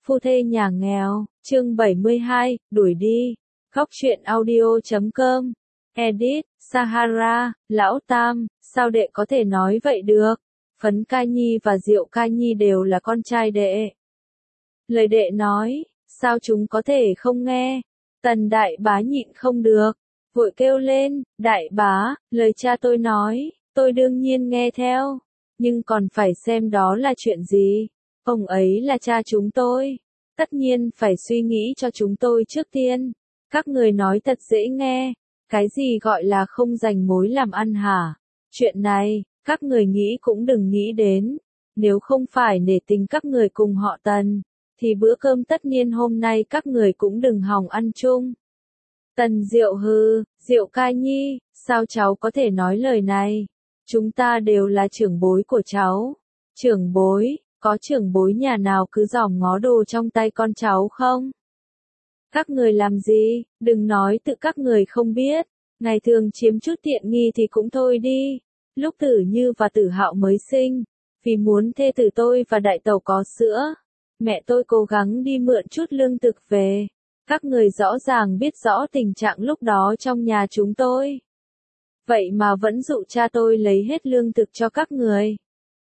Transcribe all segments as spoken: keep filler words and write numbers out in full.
Phu thê nhà nghèo, chương bảy mươi hai, đuổi đi. Góc truyện audio chấm com. Edit, Sahara, Lão Tam, sao đệ có thể nói vậy được? Phấn Ca Nhi và Diệu Ca Nhi đều là con trai đệ. Lời đệ nói, sao chúng có thể không nghe? Tần đại bá nhịn không được, vội kêu lên, đại bá, lời cha tôi nói, tôi đương nhiên nghe theo, nhưng còn phải xem đó là chuyện gì. Ông ấy là cha chúng tôi, tất nhiên phải suy nghĩ cho chúng tôi trước tiên. Các người nói thật dễ nghe, cái gì gọi là không dành mối làm ăn hả? Chuyện này, các người nghĩ cũng đừng nghĩ đến, nếu không phải nể tình các người cùng họ Tần, thì bữa cơm tất niên hôm nay các người cũng đừng hòng ăn chung. Tần Diệu hừ, Diệu Ca Nhi, sao cháu có thể nói lời này? Chúng ta đều là trưởng bối của cháu. Trưởng bối, có trưởng bối nhà nào cứ dòm ngó đồ trong tay con cháu không? Các người làm gì, đừng nói tự các người không biết, ngày thường chiếm chút tiện nghi thì cũng thôi đi. Lúc Tử Như và Tử Hạo mới sinh, vì muốn thê tử tôi và đại tẩu có sữa, mẹ tôi cố gắng đi mượn chút lương thực về. Các người rõ ràng biết rõ tình trạng lúc đó trong nhà chúng tôi. Vậy mà vẫn dụ cha tôi lấy hết lương thực cho các người.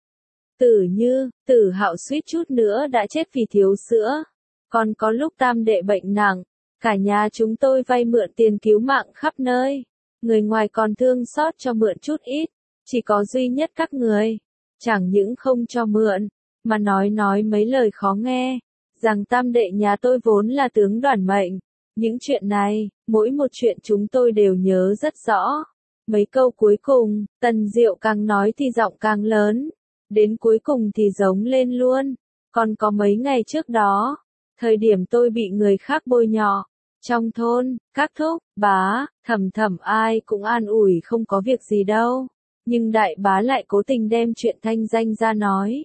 Tử Như, Tử Hạo suýt chút nữa đã chết vì thiếu sữa. Còn có lúc Tam đệ bệnh nặng, cả nhà chúng tôi vay mượn tiền cứu mạng khắp nơi. Người ngoài còn thương xót cho mượn chút ít, chỉ có duy nhất các người, chẳng những không cho mượn, mà nói nói mấy lời khó nghe, rằng Tam đệ nhà tôi vốn là tướng đoàn mệnh. Những chuyện này, mỗi một chuyện chúng tôi đều nhớ rất rõ. Mấy câu cuối cùng, Tần Diệu càng nói thì giọng càng lớn, đến cuối cùng thì giống lên luôn. Còn có mấy ngày trước đó, thời điểm tôi bị người khác bôi nhọ, trong thôn, các thúc, bá, thầm thầm ai cũng an ủi không có việc gì đâu. Nhưng đại bá lại cố tình đem chuyện thanh danh ra nói.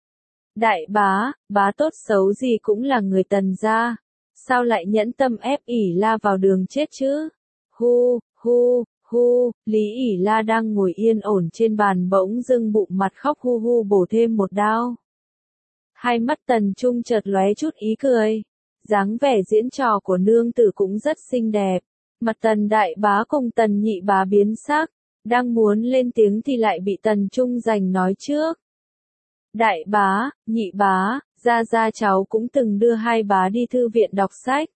Đại bá, bá tốt xấu gì cũng là người Tần gia, sao lại nhẫn tâm ép ỉ la vào đường chết chứ? Hu, hu, hu, Lý ỉ la đang ngồi yên ổn trên bàn bỗng dưng bụng mặt khóc hu hu bổ thêm một đao. Hai mắt Tần Trung chợt lóe chút ý cười, dáng vẻ diễn trò của nương tử cũng rất xinh đẹp. Mặt Tần đại bá cùng Tần nhị bá biến sắc, đang muốn lên tiếng thì lại bị Tần Trung giành nói trước. Đại bá, nhị bá, gia gia cháu cũng từng đưa hai bá đi thư viện đọc sách.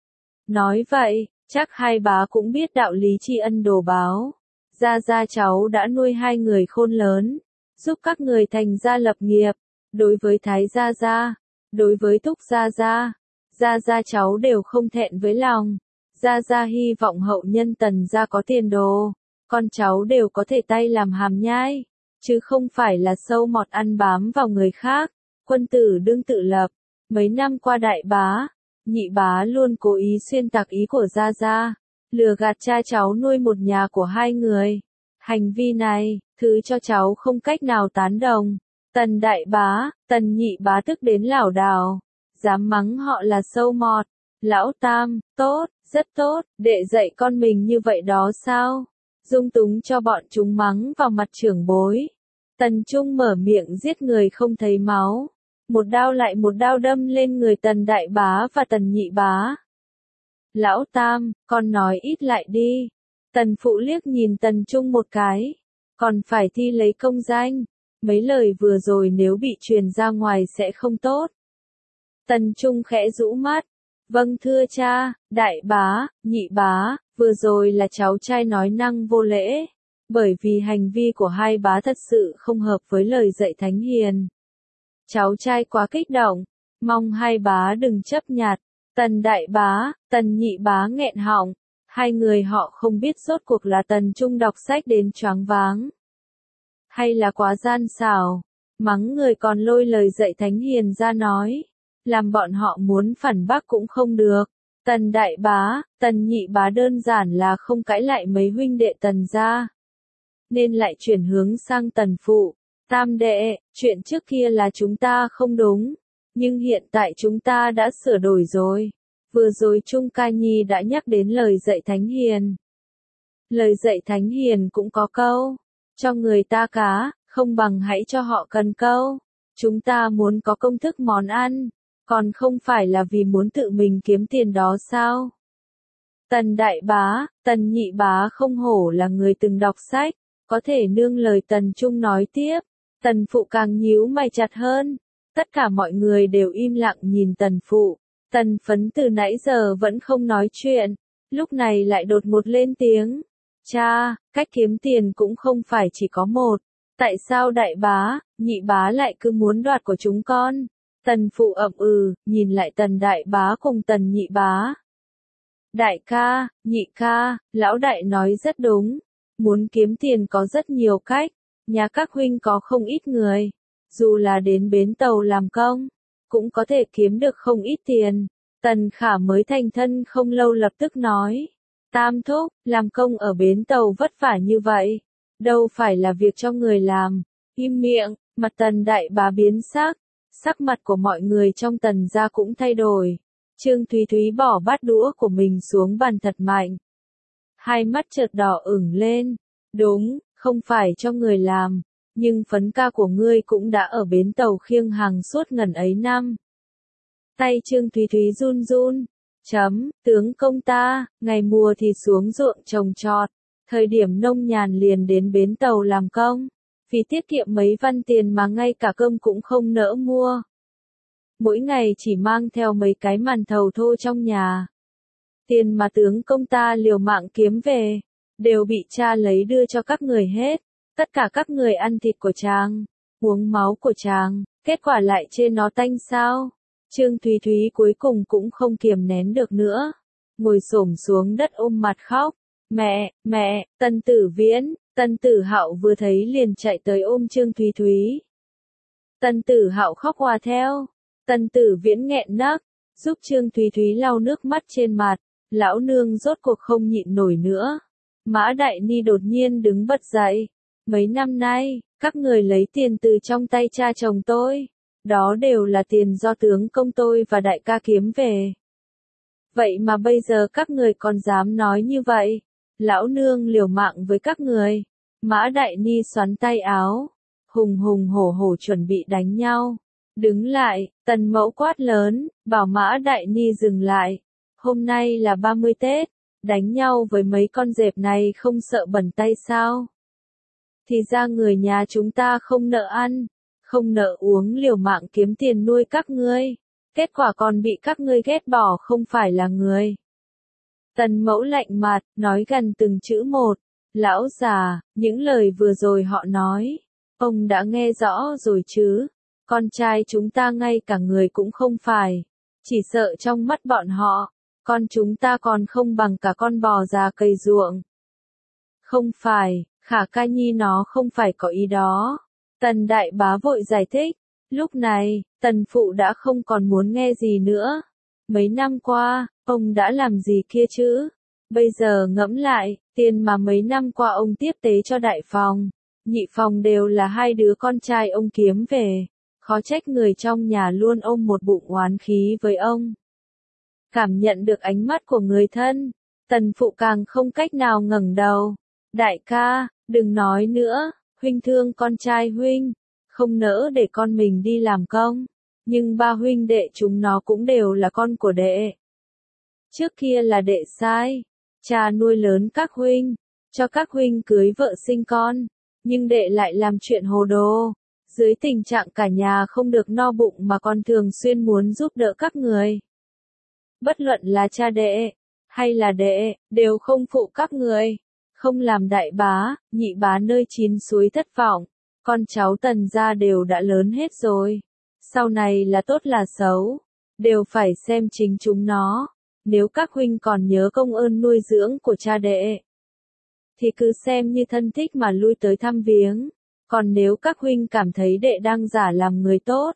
Nói vậy, chắc hai bá cũng biết đạo lý tri ân đồ báo. Gia gia cháu đã nuôi hai người khôn lớn, giúp các người thành gia lập nghiệp. Đối với Thái gia gia, đối với Thúc gia gia, gia gia cháu đều không thẹn với lòng. Gia gia hy vọng hậu nhân Tần gia có tiền đồ, con cháu đều có thể tay làm hàm nhai, chứ không phải là sâu mọt ăn bám vào người khác. Quân tử đương tự lập. Mấy năm qua đại bá, nhị bá luôn cố ý xuyên tạc ý của gia gia, lừa gạt cha cháu nuôi một nhà của hai người. Hành vi này, thứ cho cháu không cách nào tán đồng. Tần đại bá, Tần nhị bá tức đến lảo đảo, dám mắng họ là sâu mọt. Lão Tam, tốt, rất tốt, đệ dạy con mình như vậy đó sao? Dung túng cho bọn chúng mắng vào mặt trưởng bối. Tần Trung mở miệng giết người không thấy máu, một đao lại một đao đâm lên người Tần đại bá và Tần nhị bá. Lão Tam, con nói ít lại đi. Tần Phụ liếc nhìn Tần Trung một cái, còn phải thi lấy công danh. Mấy lời vừa rồi nếu bị truyền ra ngoài sẽ không tốt. Tần Trung khẽ rũ mắt. Vâng thưa cha, đại bá, nhị bá, vừa rồi là cháu trai nói năng vô lễ, bởi vì hành vi của hai bá thật sự không hợp với lời dạy thánh hiền. Cháu trai quá kích động, mong hai bá đừng chấp nhặt. Tần đại bá, Tần nhị bá nghẹn họng, hai người họ không biết rốt cuộc là Tần Trung đọc sách đến choáng váng, hay là quá gian xảo, mắng người còn lôi lời dạy thánh hiền ra nói, làm bọn họ muốn phản bác cũng không được. Tần đại bá, Tần nhị bá đơn giản là không cãi lại mấy huynh đệ Tần gia, nên lại chuyển hướng sang Tần Phụ. Tam đệ, chuyện trước kia là chúng ta không đúng, nhưng hiện tại chúng ta đã sửa đổi rồi. Vừa rồi Trung Ca Nhi đã nhắc đến lời dạy thánh hiền. Lời dạy thánh hiền cũng có câu, cho người ta cá, không bằng hãy cho họ cần câu. Chúng ta muốn có công thức món ăn, còn không phải là vì muốn tự mình kiếm tiền đó sao? Tần đại bá, Tần nhị bá không hổ là người từng đọc sách, có thể nương lời Tần Trung nói tiếp. Tần phụ càng nhíu mày chặt hơn. Tất cả mọi người đều im lặng nhìn Tần phụ. Tần phấn từ nãy giờ vẫn không nói chuyện, lúc này lại đột ngột lên tiếng. Cha, cách kiếm tiền cũng không phải chỉ có một. Tại sao đại bá, nhị bá lại cứ muốn đoạt của chúng con? Tần phụ ậm ừ, nhìn lại Tần đại bá cùng Tần nhị bá. Đại ca, nhị ca, lão đại nói rất đúng. Muốn kiếm tiền có rất nhiều cách. Nhà các huynh có không ít người. Dù là đến bến tàu làm công, cũng có thể kiếm được không ít tiền. Tần Khả mới thành thân không lâu lập tức nói. Tam thúc, làm công ở bến tàu vất vả như vậy. Đâu phải là việc cho người làm. Im miệng, mặt Tần đại bá biến sắc. Sắc mặt của mọi người trong Tần gia cũng thay đổi. Trương Thúy Thúy bỏ bát đũa của mình xuống bàn thật mạnh. Hai mắt chợt đỏ ửng lên. Đúng, không phải cho người làm. Nhưng phấn ca của ngươi cũng đã ở bến tàu khiêng hàng suốt ngần ấy năm. Tay Trương Thúy Thúy run run. Chấm, tướng công ta, ngày mùa thì xuống ruộng trồng trọt. Thời điểm nông nhàn liền đến bến tàu làm công. Vì tiết kiệm mấy văn tiền mà ngay cả cơm cũng không nỡ mua. Mỗi ngày chỉ mang theo mấy cái màn thầu thô trong nhà. Tiền mà tướng công ta liều mạng kiếm về, đều bị cha lấy đưa cho các người hết. Tất cả các người ăn thịt của chàng, uống máu của chàng, kết quả lại chê nó tanh sao? Trương Thúy Thúy cuối cùng cũng không kiềm nén được nữa. Ngồi xổm xuống đất ôm mặt khóc. Mẹ, mẹ, Tần Tử Viễn, Tần Tử Hạo vừa thấy liền chạy tới ôm Trương Thúy Thúy. Tần Tử Hạo khóc hòa theo. Tần Tử Viễn nghẹn nấc, giúp Trương Thúy Thúy lau nước mắt trên mặt. Lão nương rốt cuộc không nhịn nổi nữa. Mã Đại Ni đột nhiên đứng bật dậy. Mấy năm nay, các người lấy tiền từ trong tay cha chồng tôi. Đó đều là tiền do tướng công tôi và đại ca kiếm về. Vậy mà bây giờ các người còn dám nói như vậy. Lão nương liều mạng với các người. Mã Đại Ni xoắn tay áo. Hùng hùng hổ hổ chuẩn bị đánh nhau. Đứng lại, Tần Mẫu quát lớn, bảo Mã Đại Ni dừng lại. Hôm nay là ba mươi Tết. Đánh nhau với mấy con dẹp này không sợ bẩn tay sao? Thì ra người nhà chúng ta không nợ ăn, không nợ uống liều mạng kiếm tiền nuôi các ngươi. Kết quả còn bị các ngươi ghét bỏ không phải là người. Tần Mẫu lạnh mặt, nói gần từng chữ một. Lão già, những lời vừa rồi họ nói, ông đã nghe rõ rồi chứ. Con trai chúng ta ngay cả người cũng không phải. Chỉ sợ trong mắt bọn họ, con chúng ta còn không bằng cả con bò già cày ruộng. Không phải, Khả Ca Nhi nó không phải có ý đó. Tần đại bá vội giải thích. Lúc này, Tần phụ đã không còn muốn nghe gì nữa. Mấy năm qua, ông đã làm gì kia chứ? Bây giờ ngẫm lại, tiền mà mấy năm qua ông tiếp tế cho đại phòng, nhị phòng đều là hai đứa con trai ông kiếm về. Khó trách người trong nhà luôn ôm một bụng oán khí với ông. Cảm nhận được ánh mắt của người thân, Tần phụ càng không cách nào ngẩng đầu. Đại ca, đừng nói nữa, huynh thương con trai huynh, không nỡ để con mình đi làm công, nhưng ba huynh đệ chúng nó cũng đều là con của đệ. Trước kia là đệ sai, cha nuôi lớn các huynh, cho các huynh cưới vợ sinh con, nhưng đệ lại làm chuyện hồ đồ, dưới tình trạng cả nhà không được no bụng mà còn thường xuyên muốn giúp đỡ các người. Bất luận là cha đệ, hay là đệ, đều không phụ các người. Không làm đại bá, nhị bá nơi chín suối thất vọng. Con cháu Tần gia đều đã lớn hết rồi. Sau này là tốt là xấu, đều phải xem chính chúng nó. Nếu các huynh còn nhớ công ơn nuôi dưỡng của cha đệ, thì cứ xem như thân thích mà lui tới thăm viếng. Còn nếu các huynh cảm thấy đệ đang giả làm người tốt,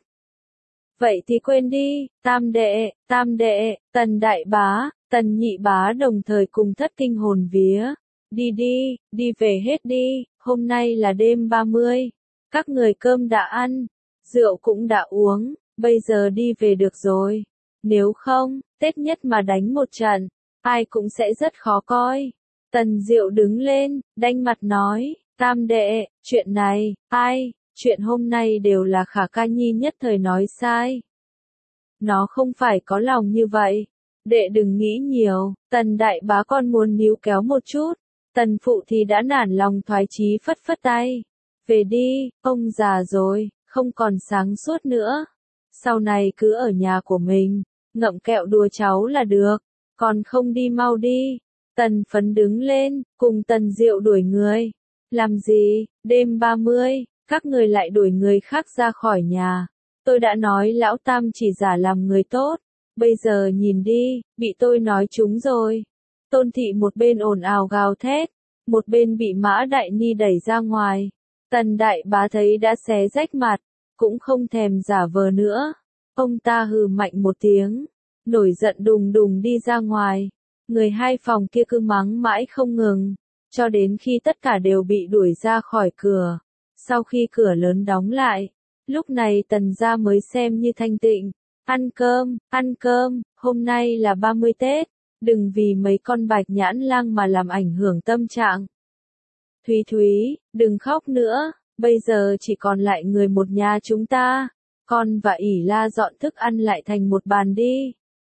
vậy thì quên đi. Tam đệ, tam đệ, Tần đại bá, Tần nhị bá đồng thời cùng thất kinh hồn vía. Đi đi, đi về hết đi, hôm nay là đêm ba mươi. Các người cơm đã ăn, rượu cũng đã uống, bây giờ đi về được rồi. Nếu không, Tết nhất mà đánh một trận, ai cũng sẽ rất khó coi. Tần Diệu đứng lên, đanh mặt nói, tam đệ, chuyện này, ai, chuyện hôm nay đều là Khả Ca Nhi nhất thời nói sai. nó không phải có lòng như vậy. Đệ đừng nghĩ nhiều, Tần đại bá con muốn níu kéo một chút. Tần phụ thì đã nản lòng thoái chí phất phất tay. Về đi, ông già rồi, không còn sáng suốt nữa. Sau này cứ ở nhà của mình, ngậm kẹo đùa cháu là được, còn không đi mau đi. Tần Phấn đứng lên, cùng Tần Diệu đuổi người. Làm gì, đêm ba mươi, các người lại đuổi người khác ra khỏi nhà. Tôi đã nói lão Tam chỉ giả làm người tốt, bây giờ nhìn đi, bị tôi nói trúng rồi. Tôn Thị một bên ồn ào gào thét, một bên bị Mã Đại Ni đẩy ra ngoài. Tần đại bá thấy đã xé rách mặt, cũng không thèm giả vờ nữa. Ông ta hừ mạnh một tiếng, nổi giận đùng đùng đi ra ngoài. Người hai phòng kia cứ mắng mãi không ngừng, cho đến khi tất cả đều bị đuổi ra khỏi cửa. Sau khi cửa lớn đóng lại, lúc này Tần gia mới xem như thanh tịnh. Ăn cơm, ăn cơm, hôm nay là ba mươi Tết, đừng vì mấy con bạch nhãn lang mà làm ảnh hưởng tâm trạng. Thúy Thúy, đừng khóc nữa, bây giờ chỉ còn lại người một nhà chúng ta. Con và ỉ La dọn thức ăn lại thành một bàn đi.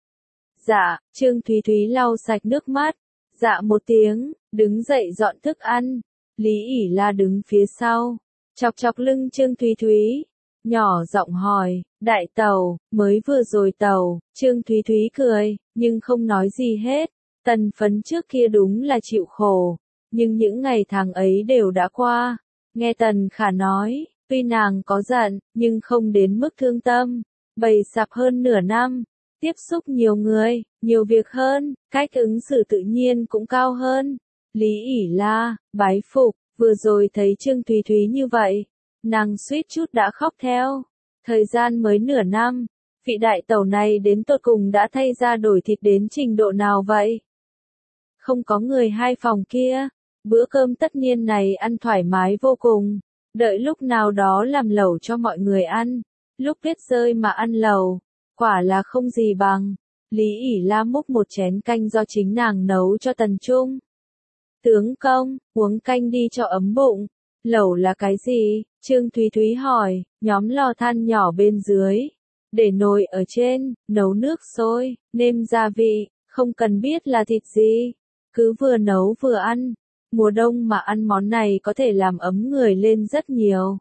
Dạ, Trương Thúy Thúy lau sạch nước mắt. Dạ một tiếng, đứng dậy dọn thức ăn. Lý ỉ La đứng phía sau, chọc chọc lưng Trương Thúy Thúy, nhỏ giọng hỏi, đại tàu, mới vừa rồi tàu. Trương Thúy Thúy cười, nhưng không nói gì hết. Tần Phấn trước kia đúng là chịu khổ, nhưng những ngày tháng ấy đều đã qua. Nghe Tần Khả nói, tuy nàng có giận, nhưng không đến mức thương tâm. Bày sạp hơn nửa năm, tiếp xúc nhiều người, nhiều việc hơn, cách ứng xử tự nhiên cũng cao hơn. Lý ỉ La, bái phục, vừa rồi thấy Trương Thúy Thúy như vậy, nàng suýt chút đã khóc theo. Thời gian mới nửa năm, vị đại tẩu này đến tột cùng đã thay ra đổi thịt đến trình độ nào vậy? Không có người hai phòng kia, bữa cơm tất niên này ăn thoải mái vô cùng, đợi lúc nào đó làm lẩu cho mọi người ăn, lúc tuyết rơi mà ăn lẩu, quả là không gì bằng. Lý ỉ La múc một chén canh do chính nàng nấu cho Tần Trung. Tướng công, uống canh đi cho ấm bụng. Lẩu là cái gì? Trương Thúy Thúy hỏi, nhóm lò than nhỏ bên dưới, để nồi ở trên, nấu nước sôi, nêm gia vị, không cần biết là thịt gì, cứ vừa nấu vừa ăn. Mùa đông mà ăn món này có thể làm ấm người lên rất nhiều.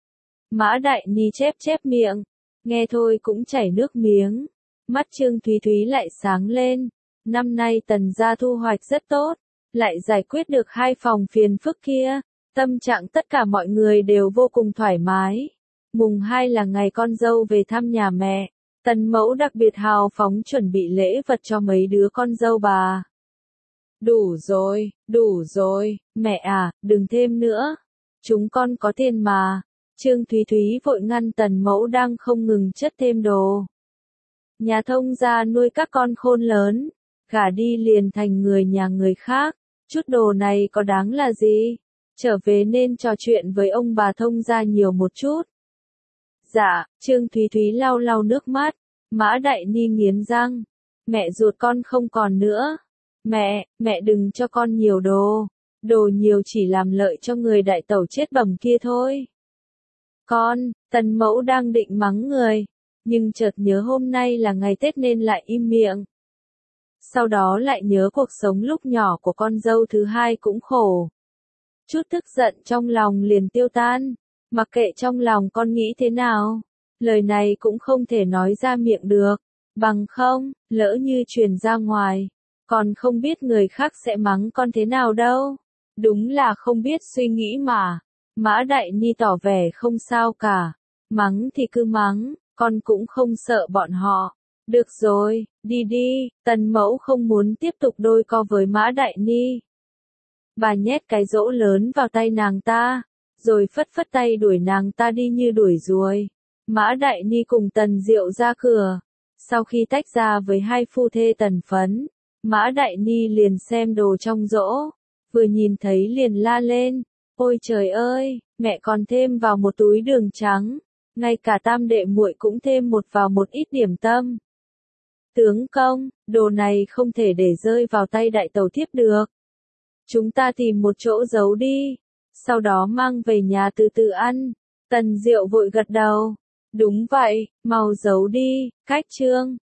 Mã Đại Ni chép chép miệng, nghe thôi cũng chảy nước miếng. Mắt Trương Thúy Thúy lại sáng lên. Năm nay Tần gia thu hoạch rất tốt, lại giải quyết được hai phòng phiền phức kia. Tâm trạng tất cả mọi người đều vô cùng thoải mái. Mùng hai là ngày con dâu về thăm nhà mẹ. Tần mẫu đặc biệt hào phóng chuẩn bị lễ vật cho mấy đứa con dâu bà. Đủ rồi, đủ rồi, mẹ à, đừng thêm nữa. Chúng con có tiền mà. Trương Thúy Thúy vội ngăn Tần mẫu đang không ngừng chất thêm đồ. Nhà thông gia nuôi các con khôn lớn, gả đi liền thành người nhà người khác. Chút đồ này có đáng là gì? Trở về nên trò chuyện với ông bà thông gia nhiều một chút. Dạ, Trương Thúy Thúy lau lau nước mắt. Mã Đại Ni nghiến răng. Mẹ ruột con không còn nữa. Mẹ, mẹ đừng cho con nhiều đồ. Đồ nhiều chỉ làm lợi cho người đại tẩu chết bầm kia thôi. Con, Tần mẫu đang định mắng người, nhưng chợt nhớ hôm nay là ngày Tết nên lại im miệng. Sau đó lại nhớ cuộc sống lúc nhỏ của con dâu thứ hai cũng khổ. Chút tức giận trong lòng liền tiêu tan, mặc kệ trong lòng con nghĩ thế nào, lời này cũng không thể nói ra miệng được, bằng không, lỡ như truyền ra ngoài, còn không biết người khác sẽ mắng con thế nào đâu. Đúng là không biết suy nghĩ mà. Mã Đại Ni tỏ vẻ không sao cả, mắng thì cứ mắng, con cũng không sợ bọn họ. Được rồi, đi đi. Tần mẫu không muốn tiếp tục đôi co với Mã Đại Ni. Bà nhét cái dỗ lớn vào tay nàng ta, rồi phất phất tay đuổi nàng ta đi như đuổi ruồi. Mã Đại Ni cùng Tần Diệu ra cửa. Sau khi tách ra với hai phu thê Tần Phấn, Mã Đại Ni liền xem đồ trong dỗ, vừa nhìn thấy liền la lên. Ôi trời ơi, mẹ còn thêm vào một túi đường trắng, ngay cả tam đệ muội cũng thêm một vào một ít điểm tâm. Tướng công, đồ này không thể để rơi vào tay đại tẩu thiếp được. Chúng ta tìm một chỗ giấu đi, sau đó mang về nhà từ từ ăn. Tần Diệu vội gật đầu. Đúng vậy, mau giấu đi, cách chương.